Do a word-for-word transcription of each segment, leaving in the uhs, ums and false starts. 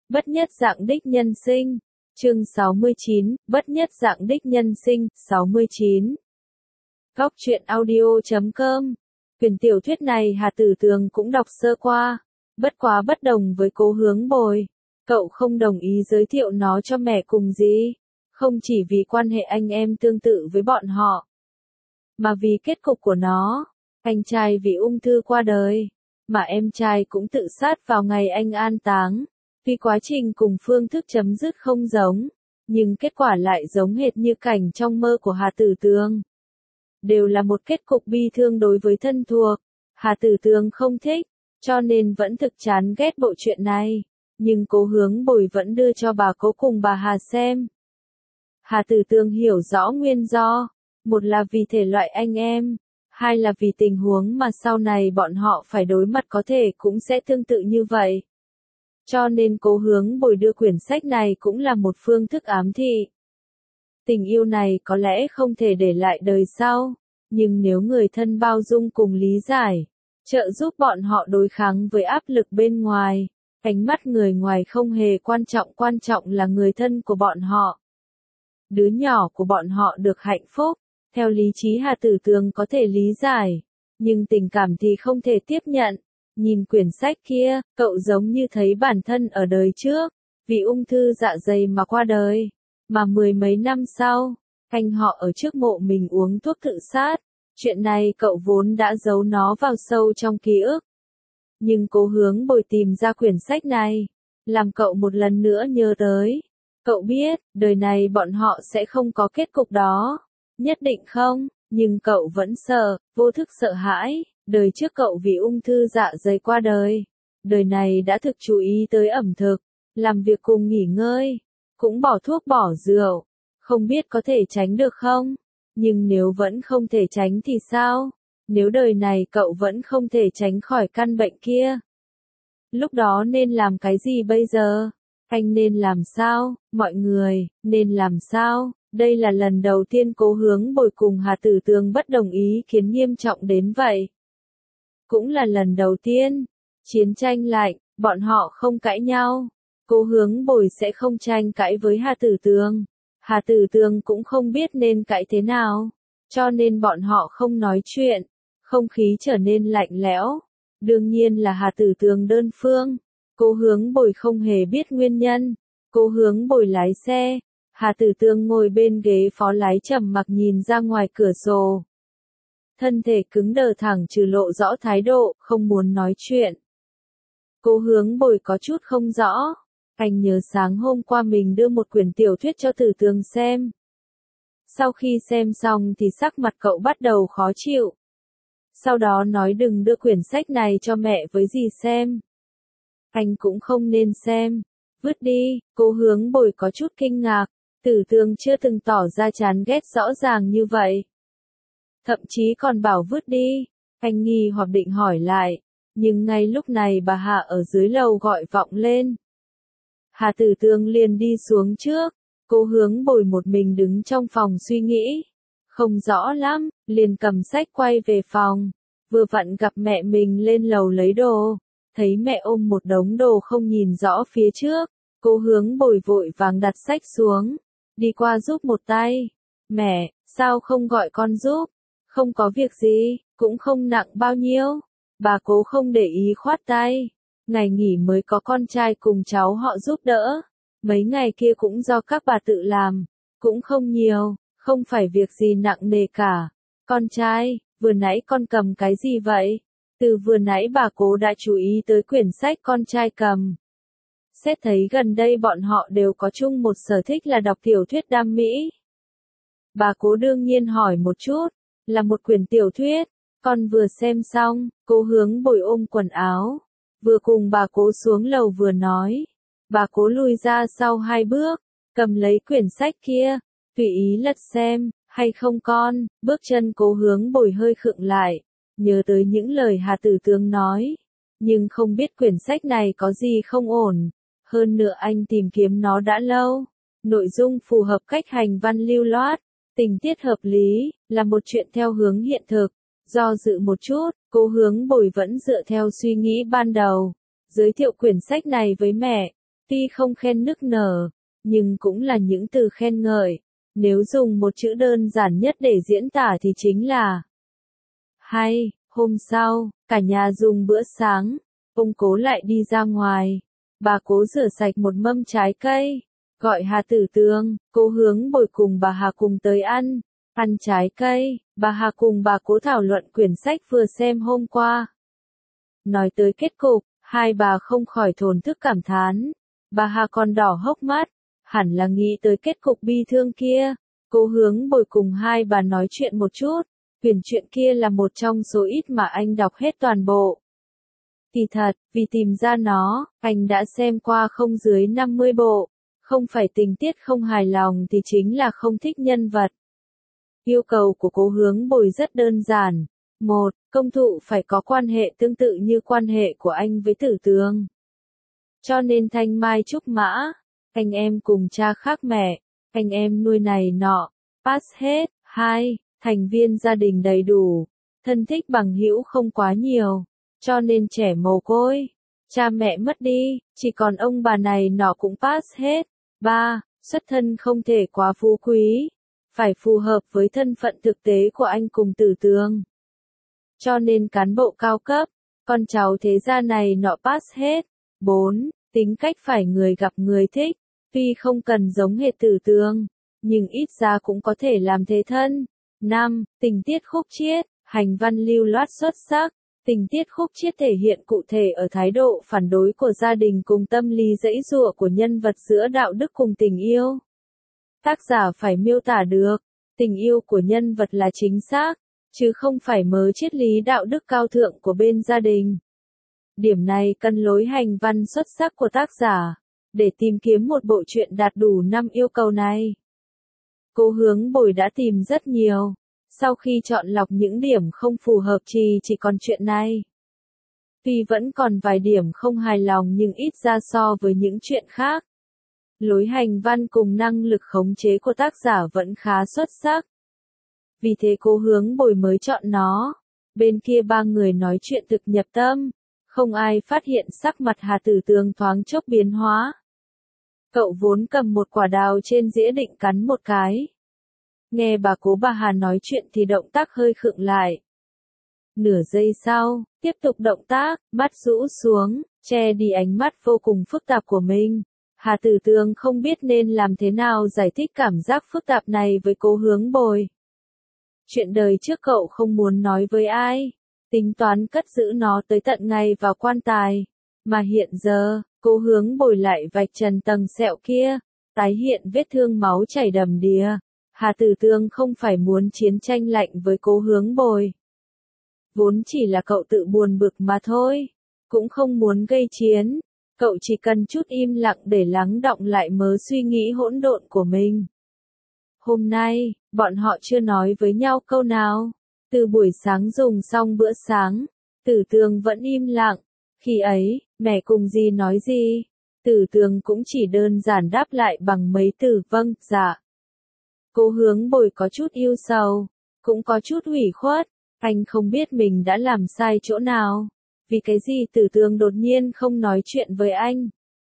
Bất nhất dạng đích nhân sinh. Chương sáu mươi chín, Bất nhất dạng đích nhân sinh, sáu mươi chín. Góc truyện audio chấm com. Quyển tiểu thuyết này Hà Tử Tường cũng đọc sơ qua, bất quá bất đồng với Cố Hướng Bồi. Cậu không đồng ý giới thiệu nó cho mẹ cùng dì, không chỉ vì quan hệ anh em tương tự với bọn họ, mà vì kết cục của nó. Anh trai vì ung thư qua đời, mà em trai cũng tự sát vào ngày anh an táng. Tuy quá trình cùng phương thức chấm dứt không giống, nhưng kết quả lại giống hệt như cảnh trong mơ của Hà Tử Tường. Đều là một kết cục bi thương đối với thân thuộc. Hà Tử Tường không thích, cho nên vẫn thực chán ghét bộ chuyện này. Nhưng Cố Hướng Bồi vẫn đưa cho bà Cố cùng bà Hà xem. Hà Tử Tường hiểu rõ nguyên do. Một là vì thể loại anh em, hai là vì tình huống mà sau này bọn họ phải đối mặt có thể cũng sẽ tương tự như vậy. Cho nên Cố Hướng Bồi đưa quyển sách này cũng là một phương thức ám thị. Tình yêu này có lẽ không thể để lại đời sau, nhưng nếu người thân bao dung cùng lý giải, trợ giúp bọn họ đối kháng với áp lực bên ngoài, ánh mắt người ngoài không hề quan trọng, quan trọng là người thân của bọn họ. Đứa nhỏ của bọn họ được hạnh phúc, theo lý trí Hà Tử Tường có thể lý giải, nhưng tình cảm thì không thể tiếp nhận. Nhìn quyển sách kia, cậu giống như thấy bản thân ở đời trước, vì ung thư dạ dày mà qua đời, mà mười mấy năm sau, anh họ ở trước mộ mình uống thuốc tự sát. Chuyện này cậu vốn đã giấu nó vào sâu trong ký ức. Nhưng Cố Hướng Bồi tìm ra quyển sách này, làm cậu một lần nữa nhớ tới. Cậu biết, đời này bọn họ sẽ không có kết cục đó. Nhất định không, nhưng cậu vẫn sợ, vô thức sợ hãi. Đời trước cậu vì ung thư dạ dày qua đời. Đời này đã thực chú ý tới ẩm thực, làm việc cùng nghỉ ngơi, cũng bỏ thuốc bỏ rượu. Không biết có thể tránh được không? Nhưng nếu vẫn không thể tránh thì sao? Nếu đời này cậu vẫn không thể tránh khỏi căn bệnh kia, lúc đó nên làm cái gì bây giờ? Anh nên làm sao? Mọi người, nên làm sao? Đây là lần đầu tiên Cố Hướng Bồi cùng Hà Tử Tường bất đồng ý kiến nghiêm trọng đến vậy. Cũng là lần đầu tiên, chiến tranh lạnh, bọn họ không cãi nhau. Cố Hướng Bồi sẽ không tranh cãi với Hà Tử Tường. Hà Tử Tường cũng không biết nên cãi thế nào, cho nên bọn họ không nói chuyện, không khí trở nên lạnh lẽo. Đương nhiên là Hà Tử Tường đơn phương, Cố Hướng Bồi không hề biết nguyên nhân. Cố Hướng Bồi lái xe, Hà Tử Tường ngồi bên ghế phó lái trầm mặc nhìn ra ngoài cửa sổ. Thân thể cứng đờ thẳng trừ lộ rõ thái độ, không muốn nói chuyện. Cố Hướng Bồi có chút không rõ. Anh nhớ sáng hôm qua mình đưa một quyển tiểu thuyết cho Tử Tường xem. Sau khi xem xong thì sắc mặt cậu bắt đầu khó chịu. Sau đó nói đừng đưa quyển sách này cho mẹ với dì xem. Anh cũng không nên xem. Vứt đi. Cố Hướng Bồi có chút kinh ngạc. Tử Tường chưa từng tỏ ra chán ghét rõ ràng như vậy. Thậm chí còn bảo vứt đi. Anh nghi hoặc định hỏi lại. Nhưng ngay lúc này bà Hạ ở dưới lầu gọi vọng lên. Hà Tử Tường liền đi xuống trước. Cố Hướng Bồi một mình đứng trong phòng suy nghĩ. Không rõ lắm, liền cầm sách quay về phòng. Vừa vặn gặp mẹ mình lên lầu lấy đồ. Thấy mẹ ôm một đống đồ không nhìn rõ phía trước. Cố Hướng Bồi vội vàng đặt sách xuống. Đi qua giúp một tay. Mẹ, sao không gọi con giúp? Không có việc gì, cũng không nặng bao nhiêu. Bà Cố không để ý khoát tay. Ngày nghỉ mới có con trai cùng cháu họ giúp đỡ. Mấy ngày kia cũng do các bà tự làm. Cũng không nhiều, không phải việc gì nặng nề cả. Con trai, vừa nãy con cầm cái gì vậy? Từ vừa nãy bà Cố đã chú ý tới quyển sách con trai cầm. Xét thấy gần đây bọn họ đều có chung một sở thích là đọc tiểu thuyết đam mỹ. Bà Cố đương nhiên hỏi một chút, là một quyển tiểu thuyết. Con vừa xem xong. Cố Hướng Bồi ôm quần áo, vừa cùng bà Cố xuống lầu vừa nói. Bà Cố lùi ra sau hai bước, cầm lấy quyển sách kia, tùy ý lật xem. Hay không con? Bước chân Cố Hướng Bồi hơi khựng lại, nhớ tới những lời Hà Tử Tường nói. Nhưng không biết quyển sách này có gì không ổn. Hơn nữa anh tìm kiếm nó đã lâu. Nội dung phù hợp cách hành văn lưu loát, tình tiết hợp lý, là một chuyện theo hướng hiện thực. Do dự một chút, Cố Hướng Bồi vẫn dựa theo suy nghĩ ban đầu. Giới thiệu quyển sách này với mẹ. Tuy không khen nức nở, nhưng cũng là những từ khen ngợi. Nếu dùng một chữ đơn giản nhất để diễn tả thì chính là hay. Hôm sau, cả nhà dùng bữa sáng, ông Cố lại đi ra ngoài. Bà Cố rửa sạch một mâm trái cây, gọi Hà Tử Tường, Cố Hướng Bồi cùng bà Hà cùng tới ăn. Ăn trái cây, bà Hà cùng bà Cố thảo luận quyển sách vừa xem hôm qua. Nói tới kết cục, hai bà không khỏi thổn thức cảm thán. Bà Hà còn đỏ hốc mắt, hẳn là nghĩ tới kết cục bi thương kia. Cố Hướng Bồi cùng hai bà nói chuyện một chút. Quyển truyện kia là một trong số ít mà anh đọc hết toàn bộ. Kỳ thật, vì tìm ra nó, anh đã xem qua không dưới năm mươi bộ. Không phải tình tiết không hài lòng thì chính là không thích nhân vật. Yêu cầu của Cố Hướng Bồi rất đơn giản. Một, công thụ phải có quan hệ tương tự như quan hệ của anh với Tử Tường. Cho nên thanh mai trúc mã, anh em cùng cha khác mẹ, anh em nuôi này nọ, pass hết. Hai, thành viên gia đình đầy đủ, thân thích bằng hữu không quá nhiều, cho nên trẻ mồ côi, cha mẹ mất đi, chỉ còn ông bà này nọ cũng pass hết. Ba, xuất thân không thể quá phú quý, phải phù hợp với thân phận thực tế của anh cùng Tử Tường. Cho nên cán bộ cao cấp, con cháu thế gia này nọ pass hết. Bốn, tính cách phải người gặp người thích, tuy không cần giống hệt Tử Tường, nhưng ít ra cũng có thể làm thế thân. Năm, tình tiết khúc chiết, hành văn lưu loát xuất sắc. Tình tiết khúc chiết thể hiện cụ thể ở thái độ phản đối của gia đình cùng tâm lý giãy giụa của nhân vật giữa đạo đức cùng tình yêu. Tác giả phải miêu tả được, tình yêu của nhân vật là chính xác, chứ không phải mớ triết lý đạo đức cao thượng của bên gia đình. Điểm này cân lối hành văn xuất sắc của tác giả, để tìm kiếm một bộ truyện đạt đủ năm yêu cầu này. Cố Hướng Bồi đã tìm rất nhiều, sau khi chọn lọc những điểm không phù hợp thì chỉ còn chuyện này. Tuy vẫn còn vài điểm không hài lòng nhưng ít ra so với những chuyện khác. Lối hành văn cùng năng lực khống chế của tác giả vẫn khá xuất sắc. Vì thế Cố Hướng Bồi mới chọn nó. Bên kia ba người nói chuyện thực nhập tâm, không ai phát hiện sắc mặt Hà Tử Tường thoáng chốc biến hóa. Cậu vốn cầm một quả đào trên dĩa định cắn một cái. Nghe bà Cố bà Hà nói chuyện thì động tác hơi khựng lại. Nửa giây sau, tiếp tục động tác, mắt rũ xuống, che đi ánh mắt vô cùng phức tạp của mình. Hà Tử Tường không biết nên làm thế nào giải thích cảm giác phức tạp này với Cố Hướng Bồi. Chuyện đời trước cậu không muốn nói với ai, tính toán cất giữ nó tới tận ngày vào quan tài. Mà hiện giờ, Cố Hướng Bồi lại vạch trần tầng sẹo kia, tái hiện vết thương máu chảy đầm đìa. Hà Tử Tường không phải muốn chiến tranh lạnh với Cố Hướng Bồi. Vốn chỉ là cậu tự buồn bực mà thôi, cũng không muốn gây chiến. Cậu chỉ cần chút im lặng để lắng đọng lại mớ suy nghĩ hỗn độn của mình. Hôm nay, bọn họ chưa nói với nhau câu nào. Từ buổi sáng dùng xong bữa sáng, Tử Tường vẫn im lặng. Khi ấy, mẹ cùng dì nói gì, Tử Tường cũng chỉ đơn giản đáp lại bằng mấy từ vâng, dạ. Cố Hướng Bồi có chút yêu sầu, cũng có chút ủy khuất, anh không biết mình đã làm sai chỗ nào. Vì cái gì Tử Tường đột nhiên không nói chuyện với anh.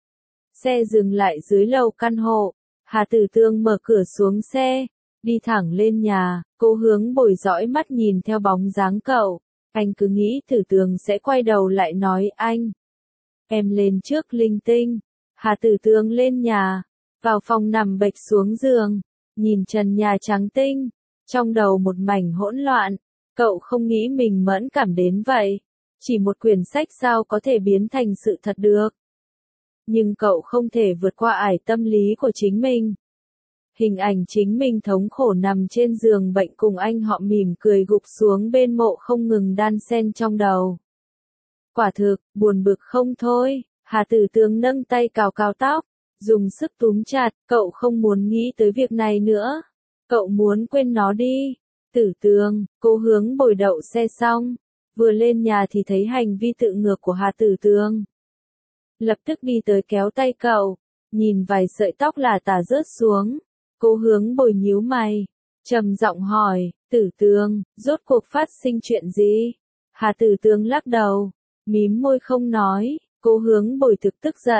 Xe dừng lại dưới lầu căn hộ, Hà Tử Tường mở cửa xuống xe, đi thẳng lên nhà. Cố Hướng Bồi dõi mắt nhìn theo bóng dáng cậu, anh cứ nghĩ Tử Tường sẽ quay đầu lại nói anh. Em lên trước linh tinh. Hà Tử Tường lên nhà, vào phòng nằm bệch xuống giường, nhìn trần nhà trắng tinh, trong đầu một mảnh hỗn loạn. Cậu không nghĩ mình mẫn cảm đến vậy. Chỉ một quyển sách sao có thể biến thành sự thật được. Nhưng cậu không thể vượt qua ải tâm lý của chính mình. Hình ảnh chính mình thống khổ nằm trên giường bệnh cùng anh họ mỉm cười gục xuống bên mộ không ngừng đan xen trong đầu. Quả thực, buồn bực không thôi. Hà Tử Tường nâng tay cào cào tóc, dùng sức túm chặt, cậu không muốn nghĩ tới việc này nữa. Cậu muốn quên nó đi. Tử Tường, Cố Hướng Bồi đậu xe xong, vừa lên nhà thì thấy hành vi tự ngược của Hà Tử Tường. Lập tức đi tới kéo tay cậu, nhìn vài sợi tóc là tả rớt xuống. Cố Hướng Bồi nhíu mày, trầm giọng hỏi, Tử Tường, rốt cuộc phát sinh chuyện gì? Hà Tử Tường lắc đầu, mím môi không nói. Cố Hướng Bồi thực tức giận,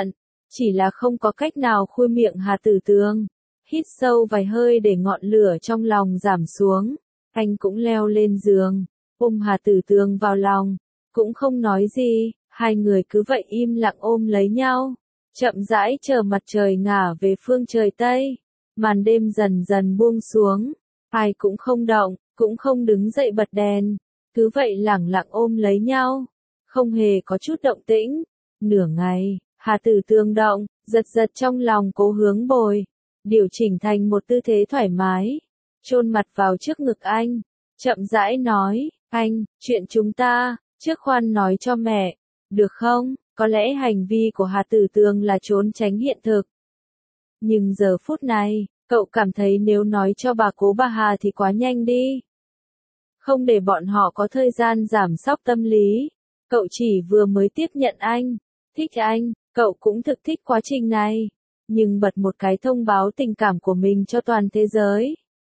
Chỉ là không có cách nào khui miệng Hà Tử Tường. Hít sâu vài hơi để ngọn lửa trong lòng giảm xuống. Anh cũng leo lên giường, ôm Hà Tử Tường vào lòng. Cũng không nói gì, hai người cứ vậy im lặng ôm lấy nhau. Chậm rãi chờ mặt trời ngả về phương trời Tây. Màn đêm dần dần buông xuống. Ai cũng không động, cũng không đứng dậy bật đèn. Cứ vậy lẳng lặng ôm lấy nhau. Không hề có chút động tĩnh. Nửa ngày, Hà Tử Tường động, giật giật trong lòng Cố Hướng Bồi. Điều chỉnh thành một tư thế thoải mái. Chôn mặt vào trước ngực anh. Chậm rãi nói, anh, chuyện chúng ta, trước khoan nói cho mẹ. Được không? Có lẽ hành vi của Hà Tử Tường là trốn tránh hiện thực. Nhưng giờ phút này, cậu cảm thấy nếu nói cho bà Cố bà Hà thì quá nhanh đi. Không để bọn họ có thời gian giảm sóc tâm lý. Cậu chỉ vừa mới tiếp nhận anh. Thích anh, cậu cũng thực thích quá trình này. Nhưng bật một cái thông báo tình cảm của mình cho toàn thế giới.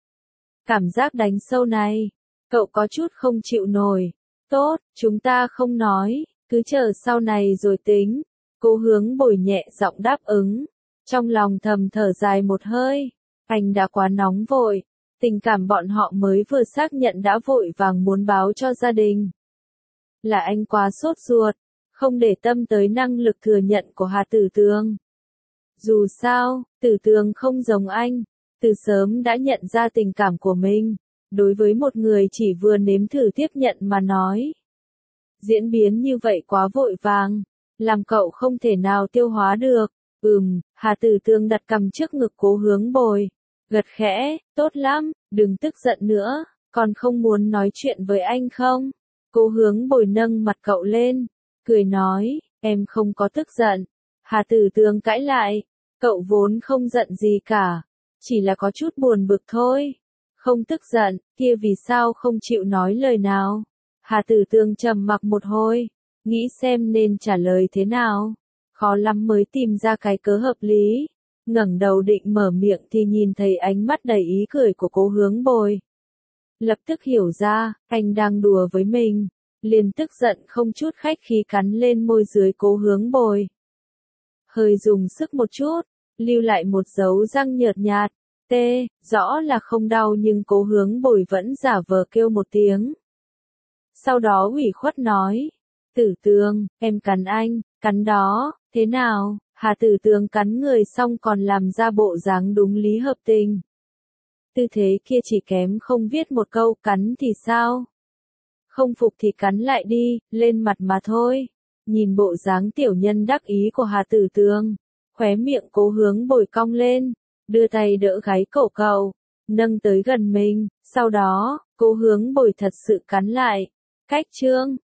Cảm giác đánh sâu này, cậu có chút không chịu nổi. Tốt, chúng ta không nói, cứ chờ sau này rồi tính. Cố Hướng Bồi nhẹ giọng đáp ứng. Trong lòng thầm thở dài một hơi. Anh đã quá nóng vội. Tình cảm bọn họ mới vừa xác nhận đã vội vàng muốn báo cho gia đình. Là anh quá sốt ruột, không để tâm tới năng lực thừa nhận của Hà Tử Tường. Dù sao, Tử Tường không giống anh, từ sớm đã nhận ra tình cảm của mình, đối với một người chỉ vừa nếm thử tiếp nhận mà nói. Diễn biến như vậy quá vội vàng, làm cậu không thể nào tiêu hóa được. Ừm, Hà Tử Tường đặt cằm trước ngực Cố Hướng Bồi, gật khẽ, tốt lắm, đừng tức giận nữa, còn không muốn nói chuyện với anh không? Cố Hướng Bồi nâng mặt cậu lên, cười nói, em không có tức giận. Hà Tử Tường cãi lại, cậu vốn không giận gì cả, chỉ là có chút buồn bực thôi. Không tức giận, kia vì sao không chịu nói lời nào? Hà Tử Tường trầm mặc một hồi, nghĩ xem nên trả lời thế nào. Khó lắm mới tìm ra cái cớ hợp lý. Ngẩng đầu định mở miệng thì nhìn thấy ánh mắt đầy ý cười của Cố Hướng Bồi. Lập tức hiểu ra, anh đang đùa với mình. Liền tức giận không chút khách khí cắn lên môi dưới Cố Hướng Bồi. Hơi dùng sức một chút, lưu lại một dấu răng nhợt nhạt. Tê, rõ là không đau nhưng Cố Hướng Bồi vẫn giả vờ kêu một tiếng. Sau đó ủy khuất nói, Tử Tường, em cắn anh, cắn đó, thế nào? Hà Tử Tường cắn người xong còn làm ra bộ dáng đúng lý hợp tình. Tư thế kia chỉ kém không viết một câu cắn thì sao? Không phục thì cắn lại đi, lên mặt mà thôi. Nhìn bộ dáng tiểu nhân đắc ý của Hà Tử Tường, khóe miệng Cố Hướng Bồi cong lên, đưa tay đỡ gáy cổ cậu, nâng tới gần mình, sau đó, Cố Hướng Bồi thật sự cắn lại. Cách chương